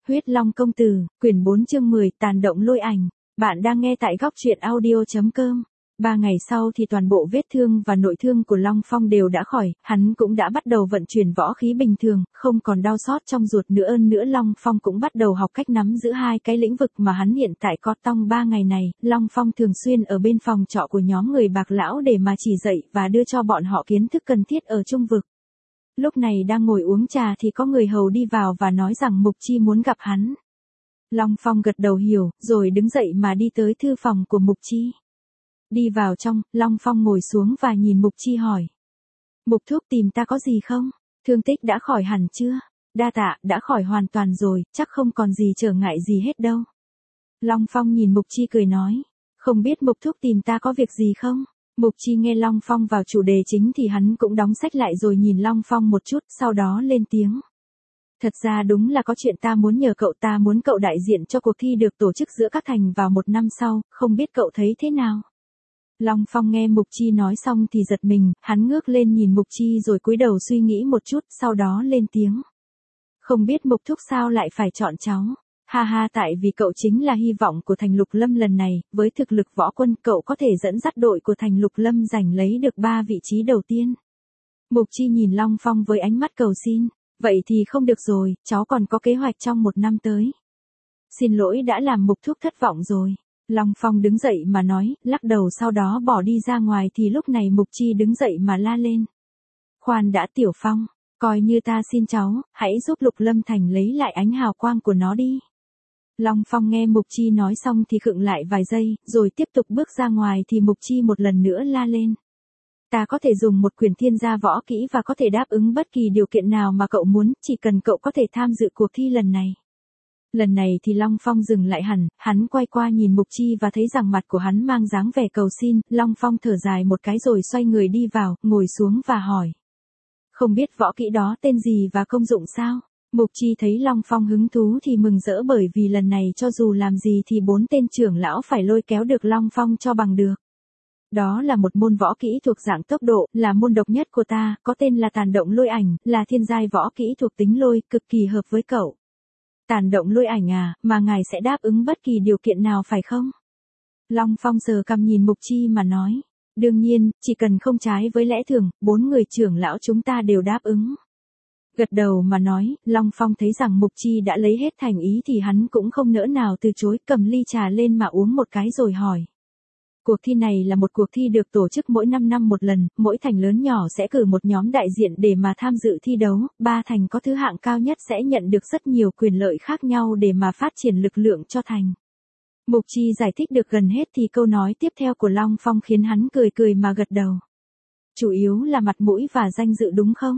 Huyết Long Công Tử, quyển 4 chương 10, tàn động lôi ảnh. Bạn đang nghe tại góc truyện audio.com. 3 ngày sau thì toàn bộ vết thương và nội thương của Long Phong đều đã khỏi, hắn cũng đã bắt đầu vận chuyển võ khí bình thường, không còn đau xót trong ruột nữa. Long Phong cũng bắt đầu học cách nắm giữ hai cái lĩnh vực mà hắn hiện tại có. Trong 3 ngày này, Long Phong thường xuyên ở bên phòng trọ của nhóm người Bạc Lão để mà chỉ dạy và đưa cho bọn họ kiến thức cần thiết ở trung vực. Lúc này đang ngồi uống trà thì có người hầu đi vào và nói rằng Mục Chi muốn gặp hắn. Long Phong gật đầu hiểu, rồi đứng dậy mà đi tới thư phòng của Mục Chi. Đi vào trong, Long Phong ngồi xuống và nhìn Mục Chi hỏi. Mục thúc tìm ta có gì không? Thương tích đã khỏi hẳn chưa? Đa tạ, đã khỏi hoàn toàn rồi, chắc không còn gì trở ngại gì hết đâu. Long Phong nhìn Mục Chi cười nói. Không biết Mục thúc tìm ta có việc gì không? Mục Chi nghe Long Phong vào chủ đề chính thì hắn cũng đóng sách lại rồi nhìn Long Phong một chút, sau đó lên tiếng. Thật ra đúng là có chuyện ta muốn nhờ cậu, ta muốn cậu đại diện cho cuộc thi được tổ chức giữa các thành vào 1 năm sau, không biết cậu thấy thế nào? Long Phong nghe Mục Chi nói xong thì giật mình, hắn ngước lên nhìn Mục Chi rồi cúi đầu suy nghĩ một chút, sau đó lên tiếng. Không biết Mục thúc sao lại phải chọn cháu? Ha ha, tại vì cậu chính là hy vọng của thành Lục Lâm lần này, với thực lực võ quân cậu có thể dẫn dắt đội của thành Lục Lâm giành lấy được 3 vị trí đầu tiên. Mục Chi nhìn Long Phong với ánh mắt cầu xin, vậy thì không được rồi, cháu còn có kế hoạch trong 1 năm tới. Xin lỗi đã làm Mục thúc thất vọng rồi. Long Phong đứng dậy mà nói, lắc đầu sau đó bỏ đi ra ngoài thì lúc này Mục Chi đứng dậy mà la lên. Khoan đã Tiểu Phong, coi như ta xin cháu, hãy giúp Lục Lâm Thành lấy lại ánh hào quang của nó đi. Long Phong nghe Mục Chi nói xong thì khựng lại vài giây, rồi tiếp tục bước ra ngoài thì Mục Chi một lần nữa la lên. Ta có thể dùng một quyển thiên gia võ kỹ và có thể đáp ứng bất kỳ điều kiện nào mà cậu muốn, chỉ cần cậu có thể tham dự cuộc thi lần này. Lần này thì Long Phong dừng lại hẳn, hắn quay qua nhìn Mục Chi và thấy rằng mặt của hắn mang dáng vẻ cầu xin, Long Phong thở dài một cái rồi xoay người đi vào, ngồi xuống và hỏi. Không biết võ kỹ đó tên gì và công dụng sao? Mục Chi thấy Long Phong hứng thú thì mừng rỡ bởi vì lần này cho dù làm gì thì 4 tên trưởng lão phải lôi kéo được Long Phong cho bằng được. Đó là một môn võ kỹ thuộc dạng tốc độ, là môn độc nhất của ta, có tên là tàn động lôi ảnh, là thiên giai võ kỹ thuộc tính lôi, cực kỳ hợp với cậu. Tàn động lôi ảnh à, mà ngài sẽ đáp ứng bất kỳ điều kiện nào phải không? Long Phong sờ cằm nhìn Mục Chi mà nói. Đương nhiên, chỉ cần không trái với lẽ thường, 4 người trưởng lão chúng ta đều đáp ứng. Gật đầu mà nói, Long Phong thấy rằng Mục Chi đã lấy hết thành ý thì hắn cũng không nỡ nào từ chối, cầm ly trà lên mà uống một cái rồi hỏi. Cuộc thi này là một cuộc thi được tổ chức mỗi 5 năm một lần, mỗi thành lớn nhỏ sẽ cử một nhóm đại diện để mà tham dự thi đấu, 3 thành có thứ hạng cao nhất sẽ nhận được rất nhiều quyền lợi khác nhau để mà phát triển lực lượng cho thành. Mục Chi giải thích được gần hết thì câu nói tiếp theo của Long Phong khiến hắn cười cười mà gật đầu. Chủ yếu là mặt mũi và danh dự đúng không?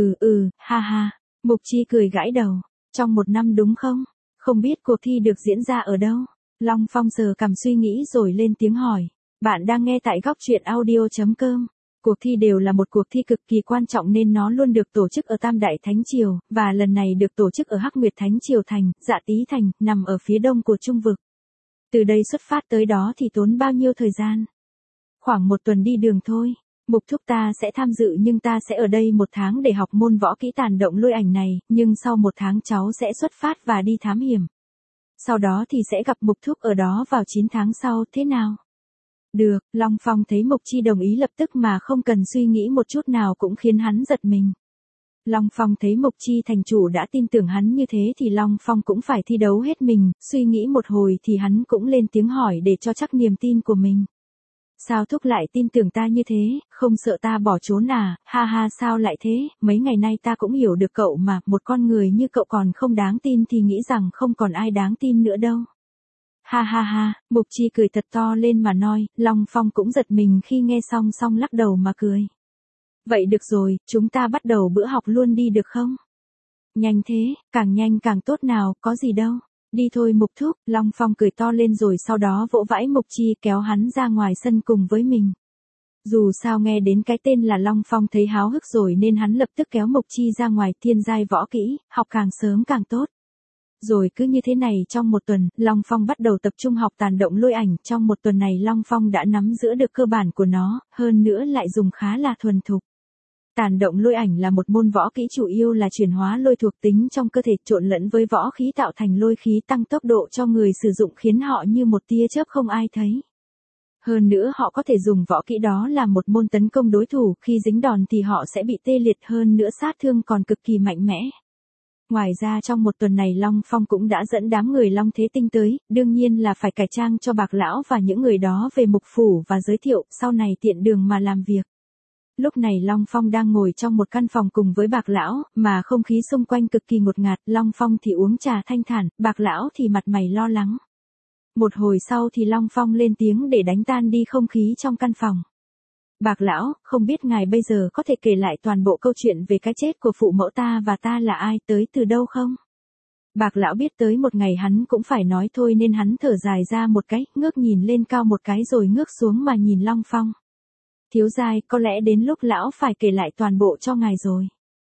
Ha ha. Mục Chi cười gãi đầu. Trong 1 năm đúng không? Không biết cuộc thi được diễn ra ở đâu? Long Phong sờ cằm suy nghĩ rồi lên tiếng hỏi. Bạn đang nghe tại góc truyện audio.com. Cuộc thi đều là một cuộc thi cực kỳ quan trọng nên nó luôn được tổ chức ở Tam Đại Thánh Triều, và lần này được tổ chức ở Hắc Nguyệt Thánh Triều Thành, Dạ Tý Thành, nằm ở phía đông của Trung Vực. Từ đây xuất phát tới đó thì tốn bao nhiêu thời gian? Khoảng 1 tuần đi đường thôi. Mục thúc ta sẽ tham dự nhưng ta sẽ ở đây 1 tháng để học môn võ kỹ tàn động lôi ảnh này, nhưng sau 1 tháng cháu sẽ xuất phát và đi thám hiểm. Sau đó thì sẽ gặp Mục thúc ở đó vào 9 tháng sau, thế nào? Được, Long Phong thấy Mục Chi đồng ý lập tức mà không cần suy nghĩ một chút nào cũng khiến hắn giật mình. Long Phong thấy Mục Chi thành chủ đã tin tưởng hắn như thế thì Long Phong cũng phải thi đấu hết mình, suy nghĩ một hồi thì hắn cũng lên tiếng hỏi để cho chắc niềm tin của mình. Sao thúc lại tin tưởng ta như thế, không sợ ta bỏ trốn à? Ha ha, sao lại thế, mấy ngày nay ta cũng hiểu được cậu mà, một con người như cậu còn không đáng tin thì nghĩ rằng không còn ai đáng tin nữa đâu. Ha ha ha, Mục Chi cười thật to lên mà nói, Long Phong cũng giật mình khi nghe xong lắc đầu mà cười. Vậy được rồi, chúng ta bắt đầu bữa học luôn đi được không? Nhanh thế, càng nhanh càng tốt nào, có gì đâu. Đi thôi Mục thúc, Long Phong cười to lên rồi sau đó vỗ vãi Mục Chi kéo hắn ra ngoài sân cùng với mình. Dù sao nghe đến cái tên là Long Phong thấy háo hức rồi nên hắn lập tức kéo Mục Chi ra ngoài thiên giai võ kỹ, học càng sớm càng tốt. Rồi cứ như thế này trong 1 tuần, Long Phong bắt đầu tập trung học tàn động lôi ảnh, trong 1 tuần này Long Phong đã nắm giữ được cơ bản của nó, hơn nữa lại dùng khá là thuần thục. Tàn động lôi ảnh là một môn võ kỹ chủ yếu là chuyển hóa lôi thuộc tính trong cơ thể trộn lẫn với võ khí tạo thành lôi khí tăng tốc độ cho người sử dụng khiến họ như một tia chớp không ai thấy. Hơn nữa họ có thể dùng võ kỹ đó làm một môn tấn công đối thủ, khi dính đòn thì họ sẽ bị tê liệt, hơn nữa sát thương còn cực kỳ mạnh mẽ. Ngoài ra trong một tuần này Long Phong cũng đã dẫn đám người Long Thế Tinh tới, đương nhiên là phải cải trang cho Bạc Lão và những người đó về mục phủ và giới thiệu, sau này tiện đường mà làm việc. Lúc này Long Phong đang ngồi trong một căn phòng cùng với Bạc Lão, mà không khí xung quanh cực kỳ ngột ngạt, Long Phong thì uống trà thanh thản, Bạc Lão thì mặt mày lo lắng. Một hồi sau thì Long Phong lên tiếng để đánh tan đi không khí trong căn phòng. Bạc Lão, không biết ngài bây giờ có thể kể lại toàn bộ câu chuyện về cái chết của phụ mẫu ta và ta là ai, tới từ đâu không? Bạc Lão biết tới một ngày hắn cũng phải nói thôi nên hắn thở dài ra một cái, ngước nhìn lên cao một cái rồi ngước xuống mà nhìn Long Phong. Thiếu giai, có lẽ đến lúc lão phải kể lại toàn bộ cho ngài rồi.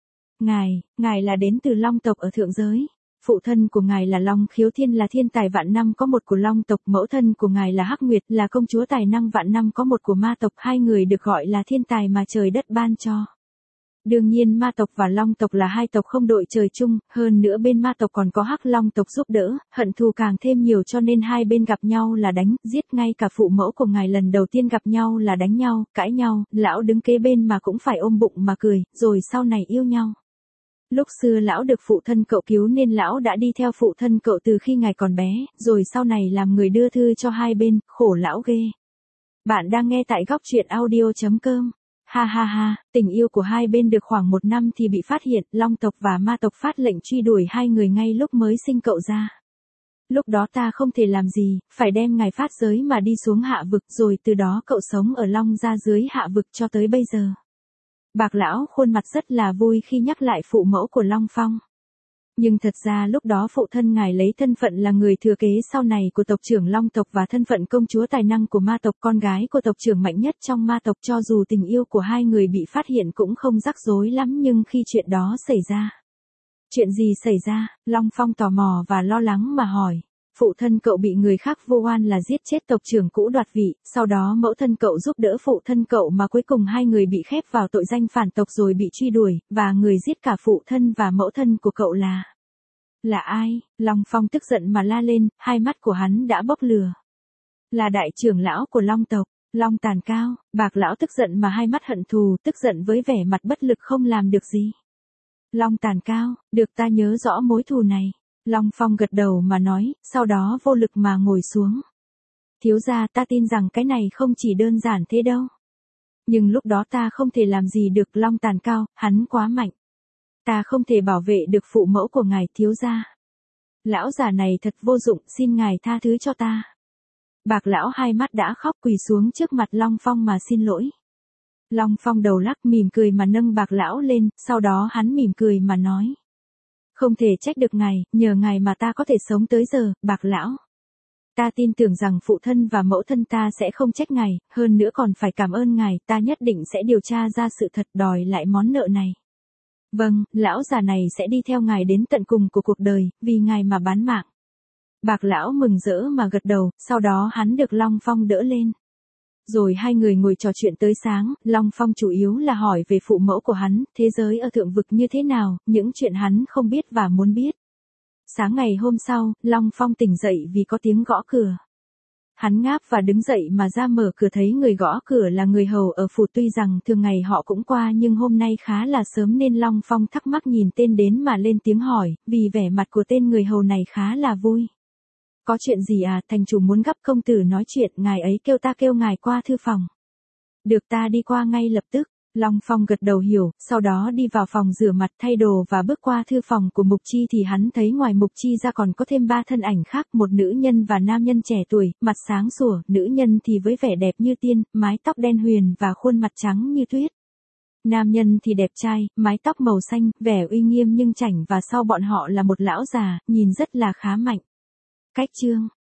Ngài là đến từ Long tộc ở thượng giới. Phụ thân của ngài là Long Khiếu Thiên, là thiên tài vạn năm có một của Long tộc, mẫu thân của ngài là Hắc Nguyệt, là công chúa tài năng vạn năm có một của ma tộc, hai người được gọi là thiên tài mà trời đất ban cho. Đương nhiên ma tộc và Long tộc là hai tộc không đội trời chung, hơn nữa bên ma tộc còn có Hắc Long tộc giúp đỡ, hận thù càng thêm nhiều cho nên hai bên gặp nhau là đánh, giết, ngay cả phụ mẫu của ngài lần đầu tiên gặp nhau là đánh nhau, cãi nhau, lão đứng kế bên mà cũng phải ôm bụng mà cười, rồi sau này yêu nhau. Lúc xưa lão được phụ thân cậu cứu nên lão đã đi theo phụ thân cậu từ khi ngài còn bé, rồi sau này làm người đưa thư cho hai bên, khổ lão ghê. Bạn đang nghe tại góc truyện audio.com. Ha ha ha, tình yêu của hai bên được khoảng 1 năm thì bị phát hiện, Long tộc và ma tộc phát lệnh truy đuổi hai người ngay lúc mới sinh cậu ra. Lúc đó ta không thể làm gì, phải đem ngài phát giới mà đi xuống hạ vực, rồi từ đó cậu sống ở Long gia dưới hạ vực cho tới bây giờ. Bạc Lão khuôn mặt rất là vui khi nhắc lại phụ mẫu của Long Phong. Nhưng thật ra lúc đó phụ thân ngài lấy thân phận là người thừa kế sau này của tộc trưởng Long tộc và thân phận công chúa tài năng của ma tộc, con gái của tộc trưởng mạnh nhất trong ma tộc, cho dù tình yêu của hai người bị phát hiện cũng không rắc rối lắm, nhưng khi chuyện đó xảy ra. Chuyện gì xảy ra? Long Phong tò mò và lo lắng mà hỏi. Phụ thân cậu bị người khác vô oan là giết chết tộc trưởng cũ đoạt vị, sau đó mẫu thân cậu giúp đỡ phụ thân cậu mà cuối cùng hai người bị khép vào tội danh phản tộc rồi bị truy đuổi, và người giết cả phụ thân và mẫu thân của cậu là ai? Long Phong tức giận mà la lên, hai mắt của hắn đã bốc lửa. Là đại trưởng lão của Long tộc, Long Tàn Cao. Bạc Lão tức giận mà hai mắt hận thù, tức giận với vẻ mặt bất lực không làm được gì. Long Tàn Cao, được, ta nhớ rõ mối thù này. Long Phong gật đầu mà nói, sau đó vô lực mà ngồi xuống. Thiếu gia, ta tin rằng cái này không chỉ đơn giản thế đâu. Nhưng lúc đó ta không thể làm gì được, Long Tàn Cao, hắn quá mạnh. Ta không thể bảo vệ được phụ mẫu của ngài, thiếu gia. Lão già này thật vô dụng, xin ngài tha thứ cho ta. Bạc Lão hai mắt đã khóc, quỳ xuống trước mặt Long Phong mà xin lỗi. Long Phong đầu lắc mỉm cười mà nâng Bạc Lão lên, sau đó hắn mỉm cười mà nói. Không thể trách được ngài, nhờ ngài mà ta có thể sống tới giờ, Bạc Lão. Ta tin tưởng rằng phụ thân và mẫu thân ta sẽ không trách ngài, hơn nữa còn phải cảm ơn ngài, ta nhất định sẽ điều tra ra sự thật, đòi lại món nợ này. Vâng, lão già này sẽ đi theo ngài đến tận cùng của cuộc đời, vì ngài mà bán mạng. Bạc Lão mừng rỡ mà gật đầu, sau đó hắn được Long Phong đỡ lên. Rồi hai người ngồi trò chuyện tới sáng, Long Phong chủ yếu là hỏi về phụ mẫu của hắn, thế giới ở thượng vực như thế nào, những chuyện hắn không biết và muốn biết. Sáng ngày hôm sau, Long Phong tỉnh dậy vì có tiếng gõ cửa. Hắn ngáp và đứng dậy mà ra mở cửa, thấy người gõ cửa là người hầu ở phủ, tuy rằng thường ngày họ cũng qua nhưng hôm nay khá là sớm nên Long Phong thắc mắc nhìn tên đến mà lên tiếng hỏi, vì vẻ mặt của tên người hầu này khá là vui. Có chuyện gì à, thành chủ muốn gặp công tử nói chuyện, ngài ấy kêu ta kêu ngài qua thư phòng. Được, ta đi qua ngay lập tức. Long Phong gật đầu hiểu, sau đó đi vào phòng rửa mặt thay đồ và bước qua thư phòng của Mục Chi thì hắn thấy ngoài Mục Chi ra còn có thêm 3 thân ảnh khác, một nữ nhân và nam nhân trẻ tuổi, mặt sáng sủa, nữ nhân thì với vẻ đẹp như tiên, mái tóc đen huyền và khuôn mặt trắng như tuyết. Nam nhân thì đẹp trai, mái tóc màu xanh, vẻ uy nghiêm nhưng chảnh, và sau bọn họ là một lão già, nhìn rất là khá mạnh. Cách chương